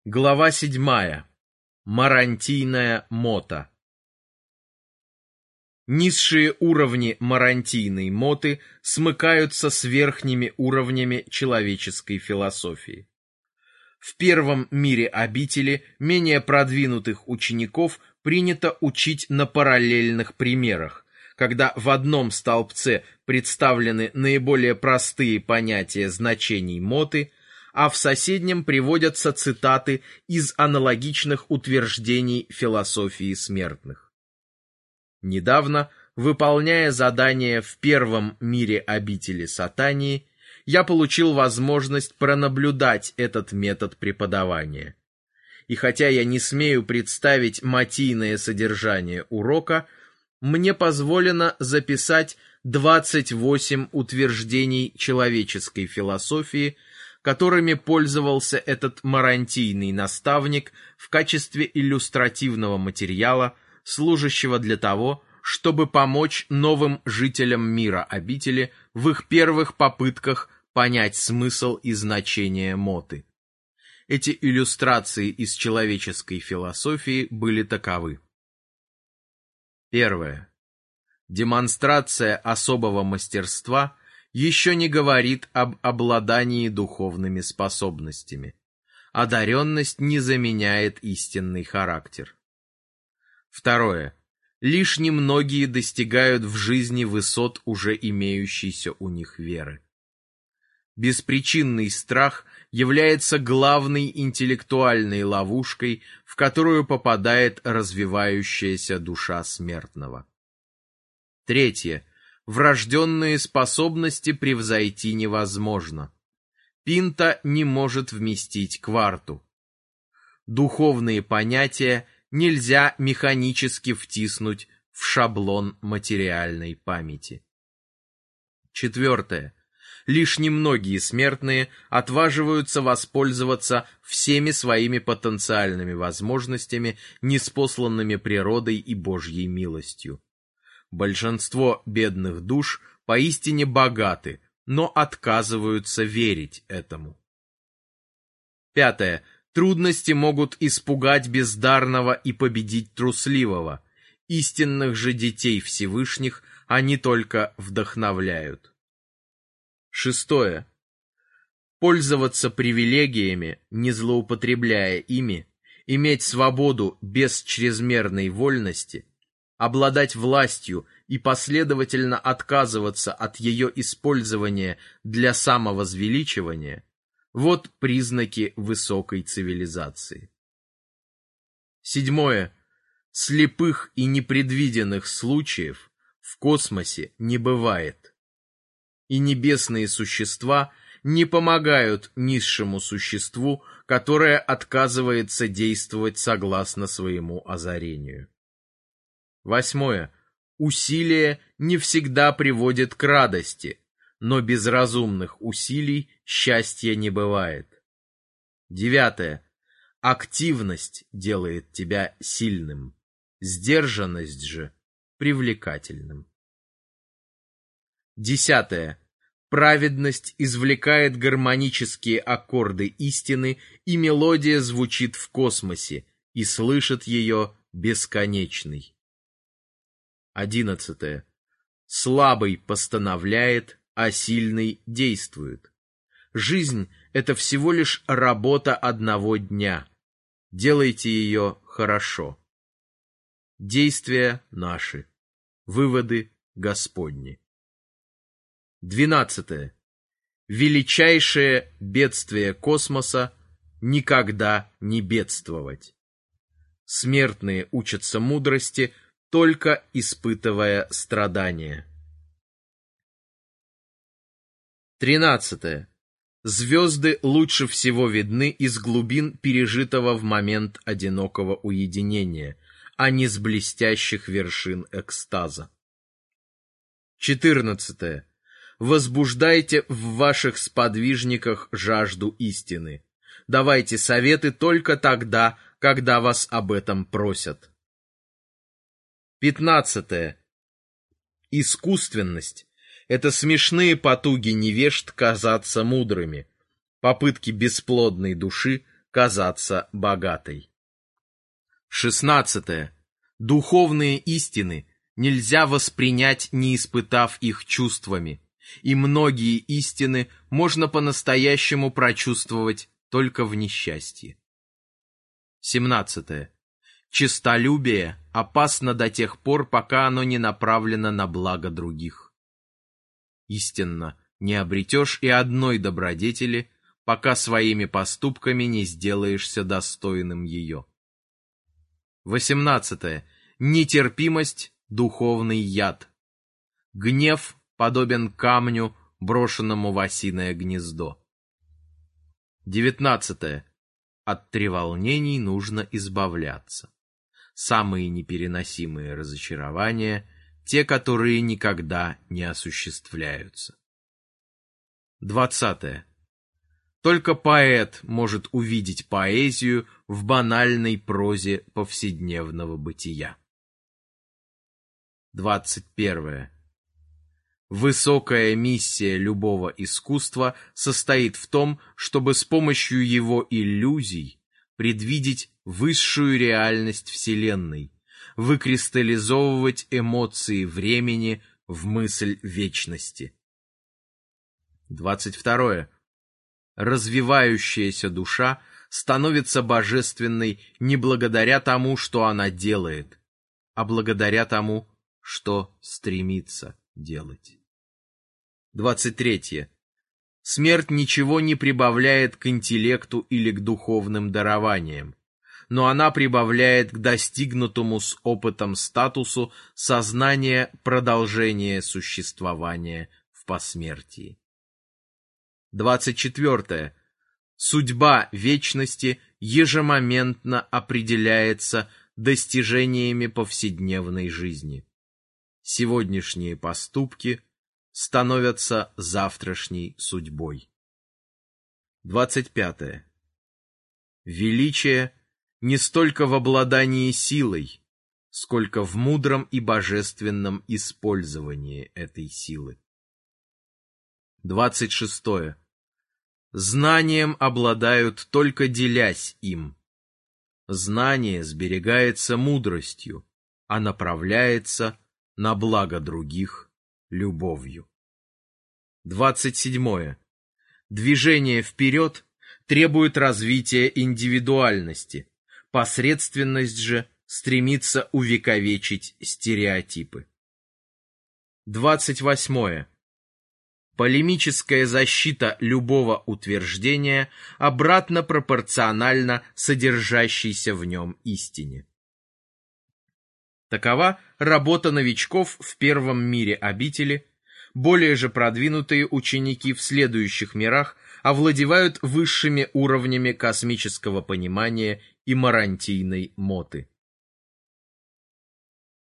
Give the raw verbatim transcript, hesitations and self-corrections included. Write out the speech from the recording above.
Глава седьмая. Марантийная мота. Низшие уровни марантийной моты смыкаются с верхними уровнями человеческой философии. В первом мире обители менее продвинутых учеников принято учить на параллельных примерах, когда в одном столбце представлены наиболее простые понятия значений моты, а в соседнем приводятся цитаты из аналогичных утверждений философии смертных. Недавно, выполняя задание в первом мире обители Сатании, я получил возможность пронаблюдать этот метод преподавания. И хотя я не смею представить мотийное содержание урока, мне позволено записать двадцать восемь утверждений человеческой философии, которыми пользовался этот марантийный наставник в качестве иллюстративного материала, служащего для того, чтобы помочь новым жителям мира обители в их первых попытках понять смысл и значение моты. Эти иллюстрации из человеческой философии были таковы. Первое. Демонстрация особого мастерства еще не говорит об обладании духовными способностями. Одаренность не заменяет истинный характер. Второе. Лишь немногие достигают в жизни высот уже имеющейся у них веры. Беспричинный страх является главной интеллектуальной ловушкой, в которую попадает развивающаяся душа смертного. Третье. Врожденные способности превзойти невозможно. Пинта не может вместить кварту. Духовные понятия нельзя механически втиснуть в шаблон материальной памяти. Четвертое. Лишь немногие смертные отваживаются воспользоваться всеми своими потенциальными возможностями, ниспосланными природой и Божьей милостью. Большинство бедных душ поистине богаты, но отказываются верить этому. Пятое. Трудности могут испугать бездарного и победить трусливого. Истинных же детей Всевышних они только вдохновляют. Шестое. Пользоваться привилегиями, не злоупотребляя ими, иметь свободу без чрезмерной вольности, обладать властью и последовательно отказываться от ее использования для самовозвеличивания – вот признаки высокой цивилизации. Седьмое. Слепых и непредвиденных случаев в космосе не бывает. И небесные существа не помогают низшему существу, которое отказывается действовать согласно своему озарению. Восьмое. Усилие не всегда приводит к радости, но без разумных усилий счастья не бывает. Девятое. Активность делает тебя сильным, сдержанность же привлекательным. Десятое. Праведность извлекает гармонические аккорды истины, и мелодия звучит в космосе, и слышит ее бесконечный. Одиннадцатое. Слабый постановляет, а сильный действует. Жизнь — это всего лишь работа одного дня. Делайте ее хорошо. Действия наши. Выводы Господни. Двенадцатое. Величайшее бедствие космоса — никогда не бедствовать. Смертные учатся мудрости, только испытывая страдания. Тринадцатое. Звезды лучше всего видны из глубин пережитого в момент одинокого уединения, а не с блестящих вершин экстаза. Четырнадцатое. Возбуждайте в ваших сподвижниках жажду истины. Давайте советы только тогда, когда вас об этом просят. Пятнадцатое. Искусственность — это смешные потуги невежд казаться мудрыми, попытки бесплодной души казаться богатой. Шестнадцатое. Духовные истины нельзя воспринять, не испытав их чувствами, и многие истины можно по-настоящему прочувствовать только в несчастье. Семнадцатое. Честолюбие опасно до тех пор, пока оно не направлено на благо других. Истинно, не обретешь и одной добродетели, пока своими поступками не сделаешься достойным ее. Восемнадцатое. Нетерпимость – духовный яд. Гнев подобен камню, брошенному в осиное гнездо. Девятнадцатое. От треволнений нужно избавляться. Самые непереносимые разочарования – те, которые никогда не осуществляются. Двадцатое. Только поэт может увидеть поэзию в банальной прозе повседневного бытия. Двадцать первое. Высокая миссия любого искусства состоит в том, чтобы с помощью его иллюзий предвидеть высшую реальность Вселенной, выкристаллизовывать эмоции времени в мысль вечности. Двадцать второе. Развивающаяся душа становится божественной не благодаря тому, что она делает, а благодаря тому, что стремится делать. Двадцать третье. Смерть ничего не прибавляет к интеллекту или к духовным дарованиям, но она прибавляет к достигнутому с опытом статусу сознания продолжения существования в посмертии. Двадцать четвертое. Судьба вечности ежемоментно определяется достижениями повседневной жизни. Сегодняшние поступки становятся завтрашней судьбой. Двадцать пятое. Величие не столько в обладании силой, сколько в мудром и божественном использовании этой силы. Двадцать шестое. Знанием обладают только делясь им. Знание сберегается мудростью, а направляется на благо других любовью. Двадцать седьмое. Движение вперед требует развития индивидуальности, посредственность же стремится увековечить стереотипы. Двадцать восьмое. Полемическая защита любого утверждения обратно пропорциональна содержащейся в нем истине. Такова работа новичков в первом мире обители. Более же продвинутые ученики в следующих мирах овладевают высшими уровнями космического понимания и марантийной моты.